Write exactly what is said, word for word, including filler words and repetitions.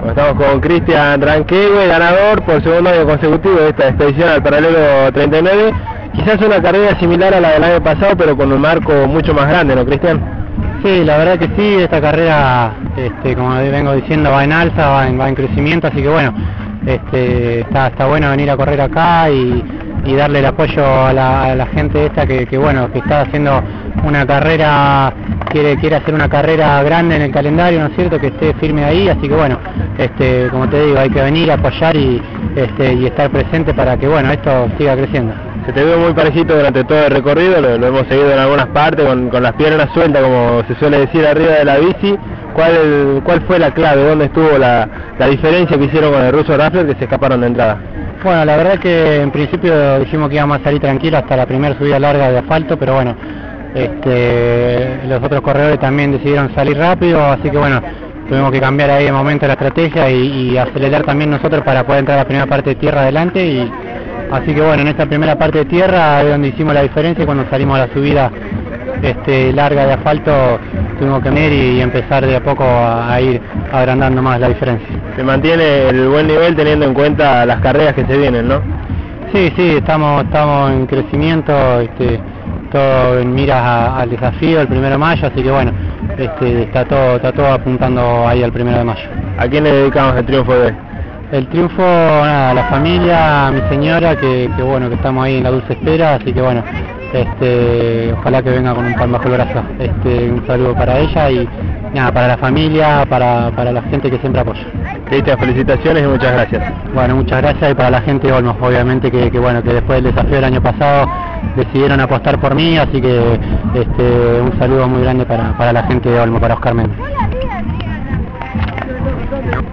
Estamos con Cristian Ranquehue, ganador por segundo año consecutivo de esta expedición al paralelo treinta y nueve. Quizás una carrera similar a la del año pasado, pero con un marco mucho más grande, ¿no, Cristian? Sí, la verdad que sí, esta carrera, este, como vengo diciendo, va en alza, va en, va en crecimiento, así que bueno, este, está, está bueno venir a correr acá y, y darle el apoyo a la, a la gente esta que, que bueno, que está haciendo una carrera, quiere quiere hacer una carrera grande en el calendario, ¿no es cierto?, que esté firme ahí, así que bueno, este, como te digo, hay que venir a apoyar y, este, y estar presente para que bueno, esto siga creciendo. Se te veo muy parecido durante todo el recorrido, lo, lo hemos seguido en algunas partes, con, con las piernas sueltas, como se suele decir, arriba de la bici. ¿Cuál, cuál fue la clave? ¿Dónde estuvo la, la diferencia que hicieron con el ruso Raffler, que se escaparon de entrada? Bueno, la verdad que en principio dijimos que íbamos a salir tranquilos hasta la primera subida larga de asfalto, pero bueno, este, los otros corredores también decidieron salir rápido, así que bueno, tuvimos que cambiar ahí de momento la estrategia y, y acelerar también nosotros para poder entrar a la primera parte de tierra adelante. Y así que bueno, en esta primera parte de tierra es donde hicimos la diferencia, y cuando salimos a la subida este, larga de asfalto tuvimos que venir y, y empezar de a poco a, a ir agrandando más la diferencia. Se mantiene el buen nivel teniendo en cuenta las carreras que se vienen, ¿no? Sí, sí, estamos, estamos en crecimiento, este, todo en miras a, al desafío el primero de mayo, así que bueno, este, está todo, está todo apuntando ahí al primero de mayo. ¿A quién le dedicamos el triunfo de hoy? El triunfo, nada, a la familia, a mi señora, que, que bueno, que estamos ahí en la dulce espera, así que bueno, este, ojalá que venga con un pan bajo el brazo. Este, un saludo para ella y nada, para la familia, para, para la gente que siempre apoya. Cristian, felicitaciones y muchas gracias. Bueno, muchas gracias, y para la gente de Olmos, obviamente que, que bueno, que después del desafío del año pasado decidieron apostar por mí, así que este, un saludo muy grande para, para la gente de Olmos, para Oscar Méndez.